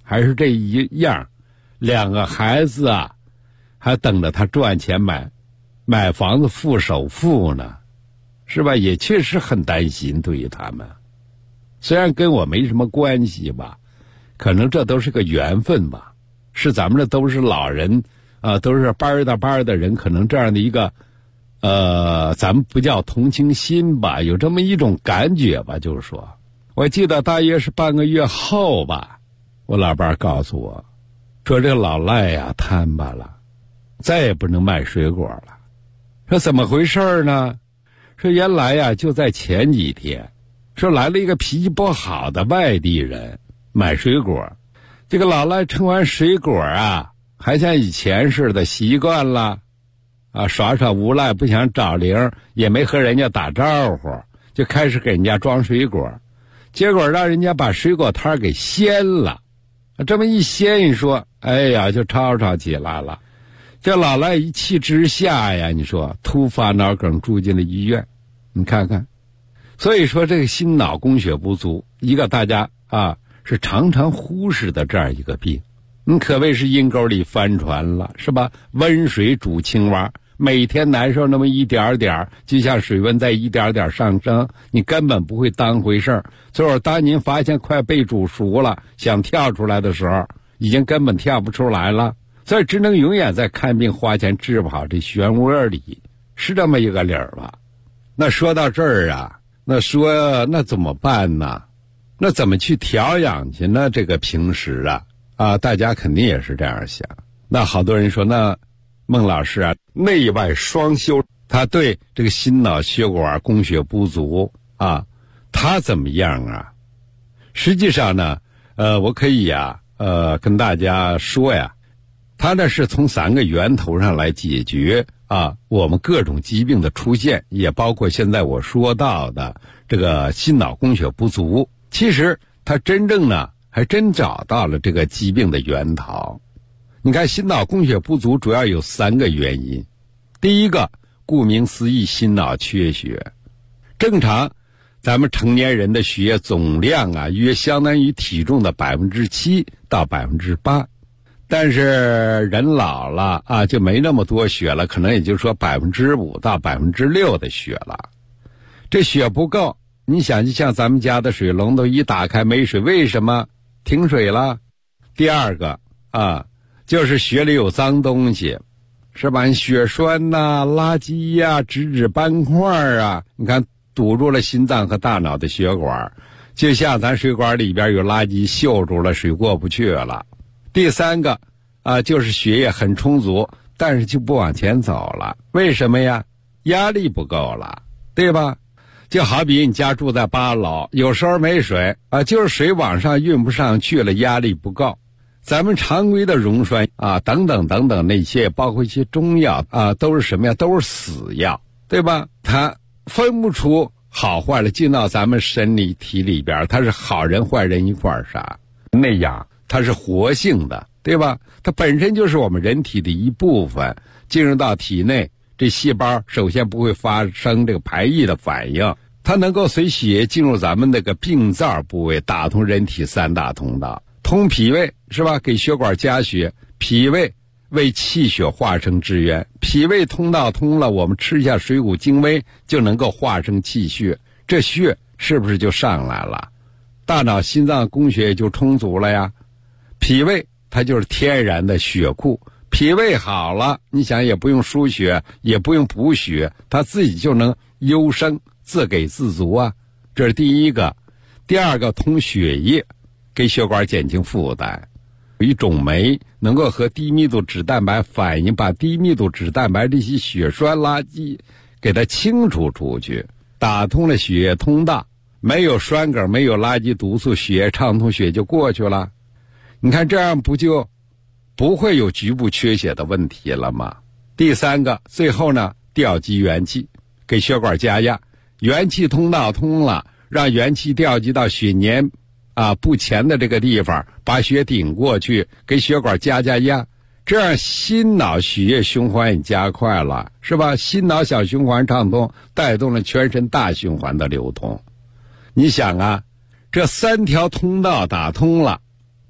还是这一样，2个孩子啊，还等着他赚钱买房子付首付呢，是吧？也确实很担心对于他们。虽然跟我没什么关系吧，可能这都是个缘分吧，是咱们这都是老人都是班的人，可能这样的一个咱们不叫同情心吧，有这么一种感觉吧。就是说我记得大约是半个月后吧，我老伴告诉我说，这老赖呀摊巴了，再也不能卖水果了。说怎么回事呢？说原来呀就在前几天，说来了一个脾气不好的外地人买水果，这个老赖称完水果啊，还像以前似的习惯了耍无赖，不想找零，也没和人家打招呼，就开始给人家装水果，结果让人家把水果摊给掀了。这么一掀一说，哎呀就吵起来了。这老赖一气之下呀，你说突发脑梗住进了医院，你看看。所以说这个心脑供血不足，一个大家是常常忽视的这样一个病，可谓是阴沟里翻船了，是吧？温水煮青蛙，每天难受那么一点点，就像水温在一点点上升，你根本不会当回事儿。最后当您发现快被煮熟了，想跳出来的时候，已经根本跳不出来了，所以只能永远在看病花钱治不好这漩涡里，是这么一个理儿吧。那说到这儿啊，那怎么办呢？那怎么去调养去呢？这个平时大家肯定也是这样想。那好多人说，那孟老师内外双修，他对这个心脑血管供血不足他怎么样实际上呢，我可以跟大家说他呢是从3个源头上来解决我们各种疾病的出现，也包括现在我说到的这个心脑供血不足。其实他真正呢还真找到了这个疾病的源头。你看心脑供血不足主要有3个原因。第一个，顾名思义，心脑缺血。正常咱们成年人的血液总量约相当于体重的7%到8%，但是人老了就没那么多血了，可能也就是说5%到6%的血了。这血不够，你想就像咱们家的水龙头一打开没水，为什么停水了？第二个就是血里有脏东西，是吧？血栓垃圾脂质斑块你看堵住了心脏和大脑的血管，就像咱水管里边有垃圾锈住了，水过不去了。第3个就是血液很充足，但是就不往前走了，为什么呀？压力不够了，对吧？就好比你家住在8楼，有时候没水就是水往上运不上去了，压力不够。咱们常规的溶栓等等那些，包括一些中药都是什么呀？都是死药，对吧？它分不出好坏了，进到咱们身体里边，它是好人坏人一块儿杀，那样它是活性的，对吧？它本身就是我们人体的一部分，进入到体内，这细胞首先不会发生这个排异的反应，它能够随血液进入咱们那个病灶部位，打通人体3大通道，通脾胃，是吧？给血管加血，脾胃为气血化生之源，脾胃通道通了，我们吃下水谷精微就能够化生气血，这血是不是就上来了？大脑心脏供血就充足了呀。脾胃它就是天然的血库，脾胃好了，你想也不用输血，也不用补血，它自己就能优生，自给自足这是第一个。第二个，通血液，给血管减轻负担。有一种酶能够和低密度脂蛋白反应，把低密度脂蛋白这些血栓垃圾给它清除出去，打通了血液通道，没有栓梗，没有垃圾毒素，血液畅通，血就过去了。你看这样不就不会有局部缺血的问题了吗？第3个，最后呢，调集元气，给血管加压，元气通道通了，让元气调集到血粘不前的这个地方，把血顶过去，给血管加压，这样心脑血液循环也加快了，是吧？心脑小循环畅通，带动了全身大循环的流通。你想这3条通道打通了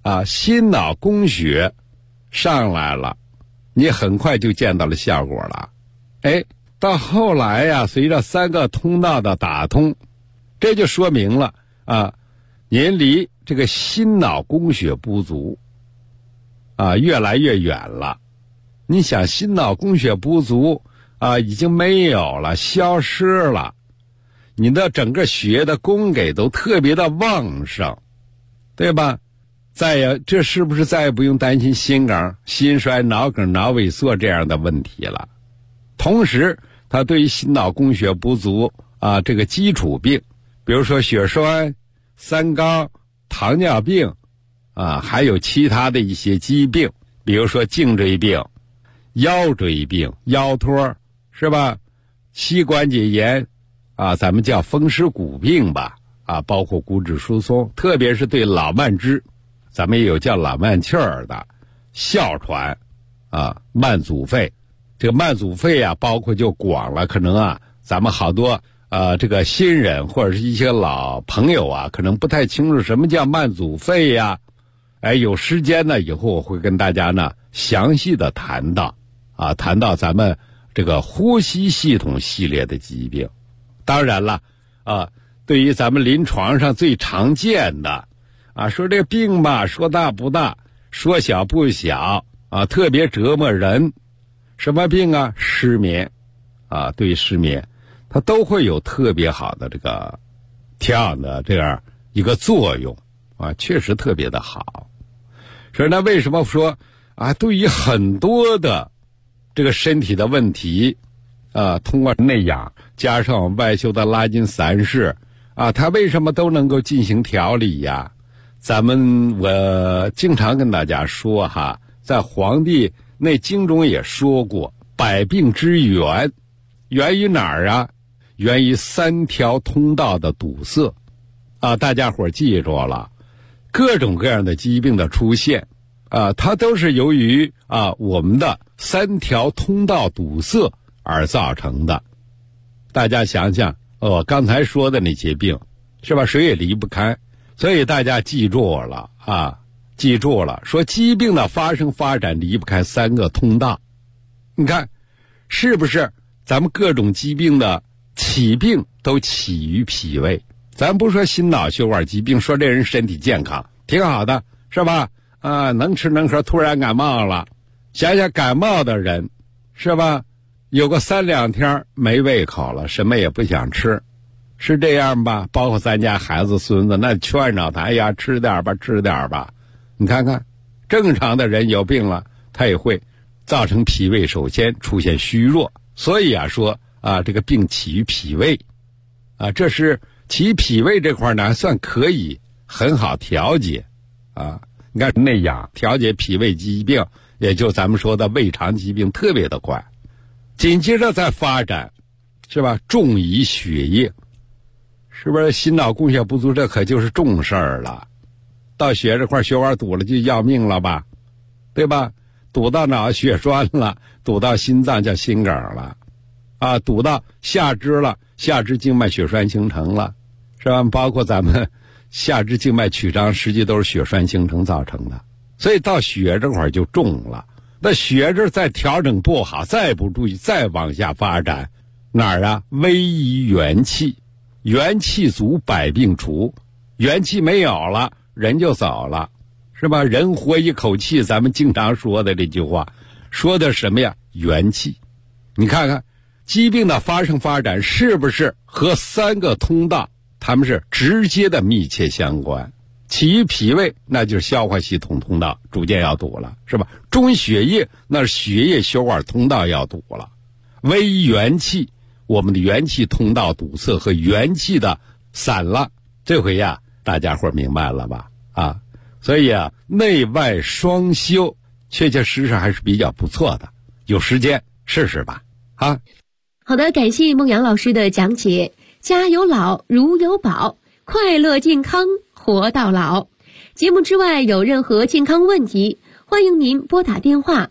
心脑供血上来了，你很快就见到了效果了。到后来呀，随着3个通道的打通，这就说明了您离这个心脑供血不足越来越远了。你想，心脑供血不足已经没有了，消失了，你的整个血液的供给都特别的旺盛，对吧？这是不是再也不用担心心梗、心衰、脑梗、脑萎缩这样的问题了？同时，它对于心脑供血不足这个基础病，比如说血栓、三高、糖尿病还有其他的一些疾病，比如说颈椎病、腰椎病、腰托，是吧？膝关节炎咱们叫风湿骨病吧包括骨质疏松，特别是对老慢支，咱们也有叫老慢气儿的，哮喘慢阻肺。这个慢阻肺包括就广了，可能咱们好多这个新人或者是一些老朋友可能不太清楚什么叫慢阻肺呀。有时间呢，以后我会跟大家呢详细的谈到咱们这个呼吸系统系列的疾病。当然了对于咱们临床上最常见的说这个病吧，说大不大，说小不小特别折磨人。什么病失眠对失眠它都会有特别好的这个调养的这样一个作用确实特别的好。所以呢，为什么说对于很多的这个身体的问题通过内养加上外修的拉筋散式它为什么都能够进行调理呀？我经常跟大家说在《黄帝内经》中也说过，百病之源于哪儿源于3条通道的堵塞大家伙记住了，各种各样的疾病的出现它都是由于我们的3条通道堵塞而造成的。大家想想刚才说的那些病，是吧？谁也离不开。所以大家记住了说疾病的发生发展离不开3个通道。你看是不是咱们各种疾病的起病都起于脾胃？咱不说心脑血管疾病，说这人身体健康挺好的，是吧？能吃能喝，突然感冒了，想想感冒的人，是吧？有个3-2天没胃口了，什么也不想吃，是这样吧？包括咱家孩子孙子，那劝着他，吃点吧。你看看，正常的人有病了，他也会造成脾胃首先出现虚弱。所以说这个病起于脾胃这是起于脾胃这块呢，还算可以很好调节你看内养调节脾胃疾病，也就咱们说的胃肠疾病特别的快。紧接着再发展，是吧？重于血液，是不是心脑供血不足？这可就是重事儿了。到血这块血管堵了就要命了吧，对吧？堵到脑血栓了，堵到心脏叫心梗了堵到下肢了，下肢静脉血栓形成了，是吧？包括咱们下肢静脉曲张，实际都是血栓形成造成的。所以到血这块就重了。那血这再调整不好，再不注意，再往下发展，哪儿危于元气。元气足，百病除。元气没有了，人就走了，是吧？人活一口气，咱们经常说的这句话，说的什么呀？元气。你看看疾病的发生发展是不是和3个通道它们是直接的密切相关？起于脾胃，那就是消化系统通道逐渐要堵了，是吧？中血液，那是血液血管通道要堵了。危于元气，我们的元气通道堵塞和元气的散了。这回大家伙明白了吧？所以内外双修确确实实还是比较不错的，有时间试试吧。 好的，感谢孟阳老师的讲解。家有老如有宝，快乐健康活到老。节目之外有任何健康问题，欢迎您拨打电话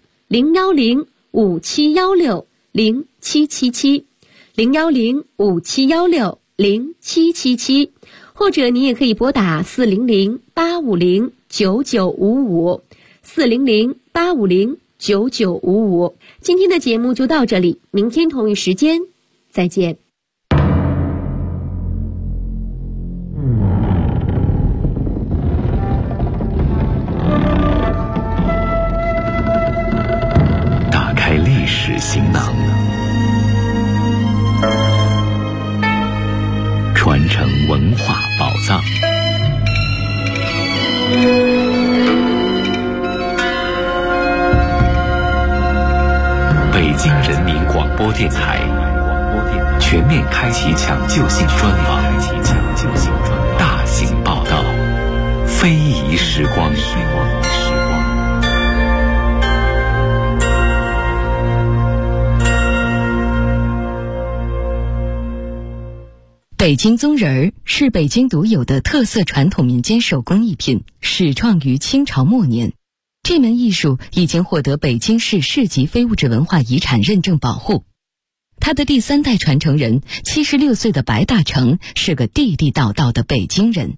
010-5716-0777 010-5716-0777， 或者你也可以拨打400-850-9955，400-850-9955。今天的节目就到这里，明天同一时间再见。 打开历史行囊，传承文化宝藏。北京人民广播电台全面开启抢救性专访，大型报道，非遗时光。 北京宗人儿是北京独有的特色传统民间手工艺品，始创于清朝末年。这门艺术已经获得北京市市级非物质文化遗产认证保护。他的第3代传承人76岁的白大成是个地地道道的北京人。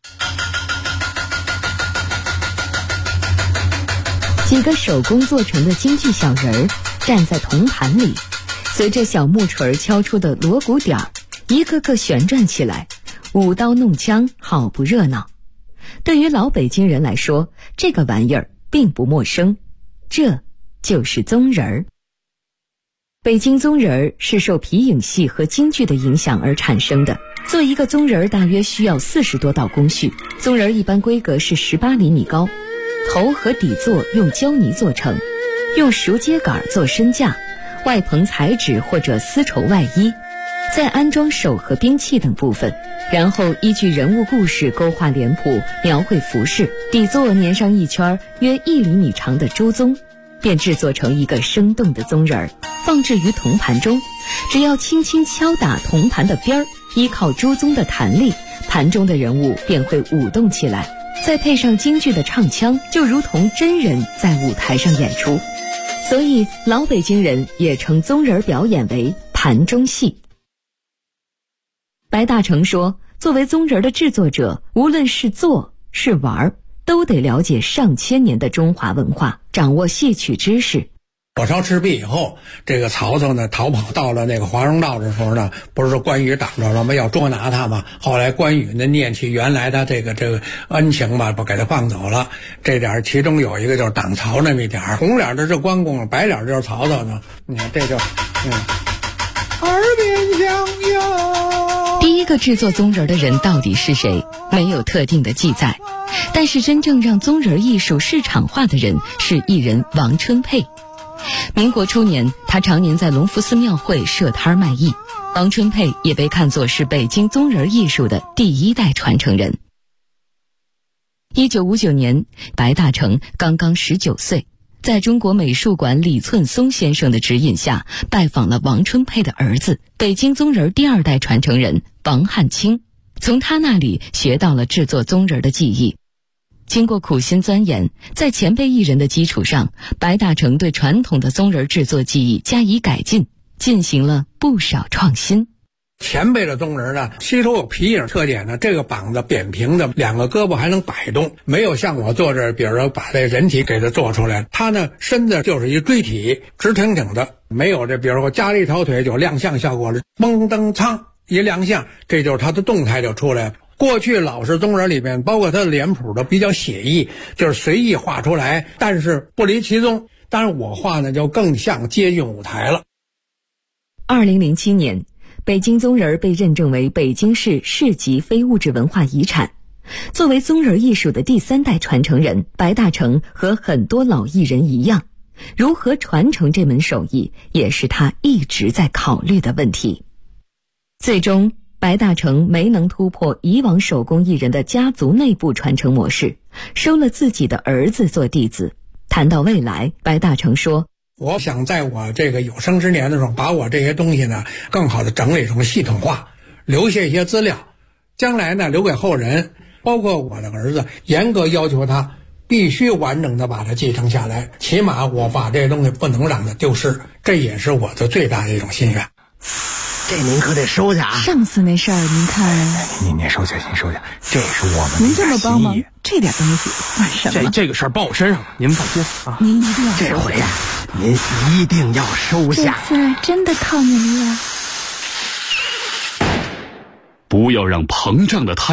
几个手工做成的京剧小人儿站在铜盘里，随着小木锤敲出的锣鼓点儿，一个个旋转起来，舞刀弄枪，好不热闹。对于老北京人来说，这个玩意儿并不陌生，这就是宗人儿。北京宗人儿是受皮影戏和京剧的影响而产生的。做一个宗人儿大约需要40多道工序，宗人儿一般规格是18厘米高，头和底座用胶泥做成，用熟秸秆做身架，外棚彩纸或者丝绸外衣，再安装手和兵器等部分，然后依据人物故事勾画脸谱，描绘服饰，底座粘上一圈约1厘米长的朱宗，便制作成一个生动的宗人儿，放置于铜盘中。只要轻轻敲打铜盘的边儿，依靠朱宗的弹力，盘中的人物便会舞动起来，再配上京剧的唱腔，就如同真人在舞台上演出。所以老北京人也称宗人表演为盘中戏。白大成说，作为宗人的制作者，无论是做是玩，都得了解上千年的中华文化，掌握戏曲知识。 火烧赤壁以后，这个曹操呢逃跑到了那个华容道的时候呢，不是说关羽挡着了吗？要捉拿他嘛。后来关羽呢念起原来的这个恩情吧，不给他放走了。这点其中有一个就是挡曹那么一点，红脸的是关公，白脸就是曹操呢。你看这就耳边响哟。 第一个制作宗人的人到底是谁？没有特定的记载。但是真正让宗人艺术市场化的人是艺人王春佩。民国初年，他常年在隆福寺庙会设摊卖艺。王春佩也被看作是北京宗人艺术的第1代传承人。1959年，白大成刚刚19岁，在中国美术馆李寸松先生的指引下，拜访了王春佩的儿子，北京宗人第2代传承人王汉卿，从他那里学到了制作宗人的技艺。经过苦心钻研，在前辈艺人的基础上，白大成对传统的宗人制作技艺加以改进，进行了不少创新。 前辈的宗人呢，吸收有皮影特点呢，这个膀子扁平的，2个胳膊还能摆动，没有像我做这，比如说把这人体给它做出来，他呢身子就是一锥体，直挺挺的，没有这比如说加了一条腿就亮相效果了，嘣噔噌一亮相，这就是他的动态就出来了。过去老式宗人里面，包括他的脸谱都比较写意，就是随意画出来，但是不离其宗。当然我画呢就更像接近舞台了。 2007年，北京宗人被认证为北京市市级非物质文化遗产。作为宗人艺术的第3代传承人，白大成和很多老艺人一样，如何传承这门手艺，也是他一直在考虑的问题。最终白大成没能突破以往手工艺人的家族内部传承模式，收了自己的儿子做弟子。谈到未来，白大成说， 我想在我这个有生之年的时候，把我这些东西呢更好的整理成系统化，留下一些资料，将来呢留给后人，包括我的儿子，严格要求他必须完整的把它继承下来，起码我把这些东西不能让它丢失，这也是我的最大的一种心愿。 这您可得收下啊！ 上次那事儿您看， 您收下，您收下，这是我们您这么帮忙，这点东西算什么？ 这个事儿报我身上了，您放心啊！ 您一定要这回呀，您一定要收下。 这次真的靠你们了。 不要让膨胀的胎